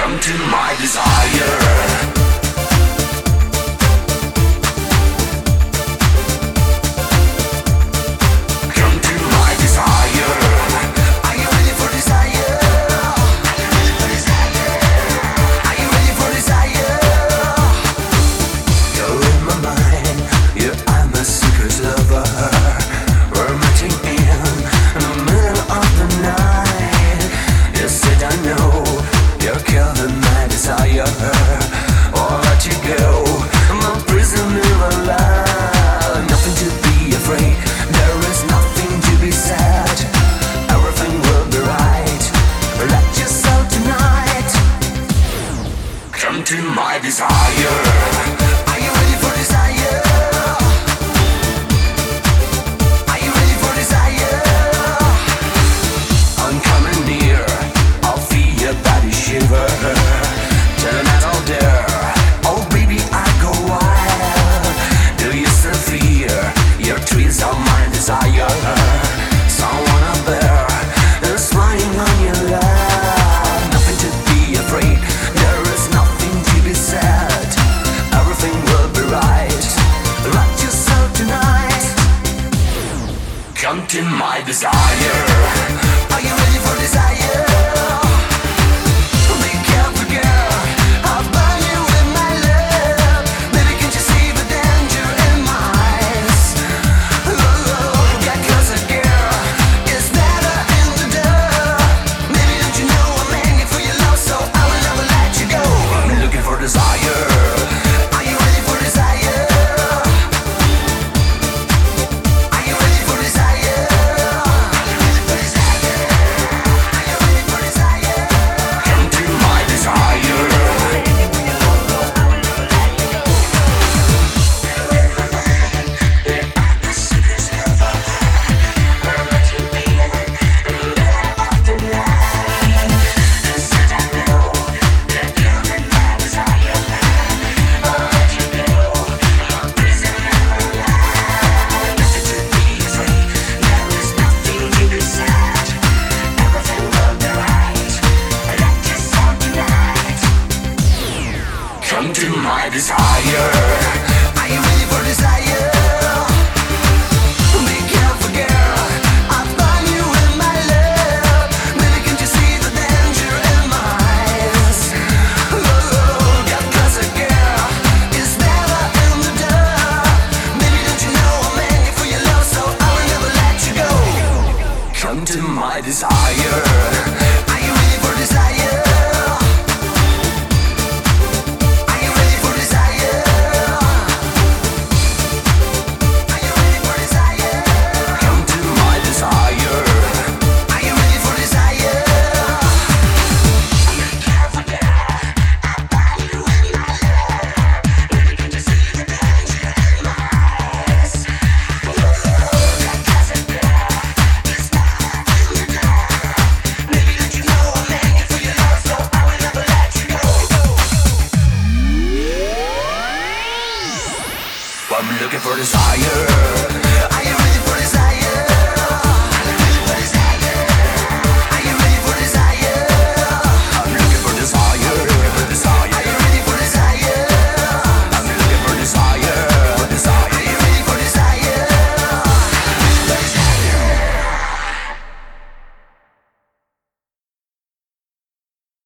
Come to my desire. To my desire. Are you ready for desire? Are you ready for desire? I'm coming near, I'll feel your body shiver. Turn out all there, oh baby I go wild. Do you still fear your trees are my desire? Someone up there is flying on your love. Nothing to be afraid, there is nothing said. Everything will be right. Let yourself tonight. Come to my desire. Are you ready for desire? Be careful, girl. I'll burn you with my love. Baby, can't you see the danger in my eyes? Oh, get closer, girl. It's better in the dark. Maybe don't you know I'm hanging for your love, so I will never let you go. I'm looking for desire. Are you ready for desire? Are you ready for desire? Are you ready for desire? Come to my desire. Come to my desire. Are you ready for desire? Be careful, girl. I'll burn you with my love. Baby, can't you see the danger in my eyes? Oh, get closer, girl. It's better in the dark. Baby, don't you know I'm hanging for your love, so I will never let you go. Come to my desire. Are you ready for desire?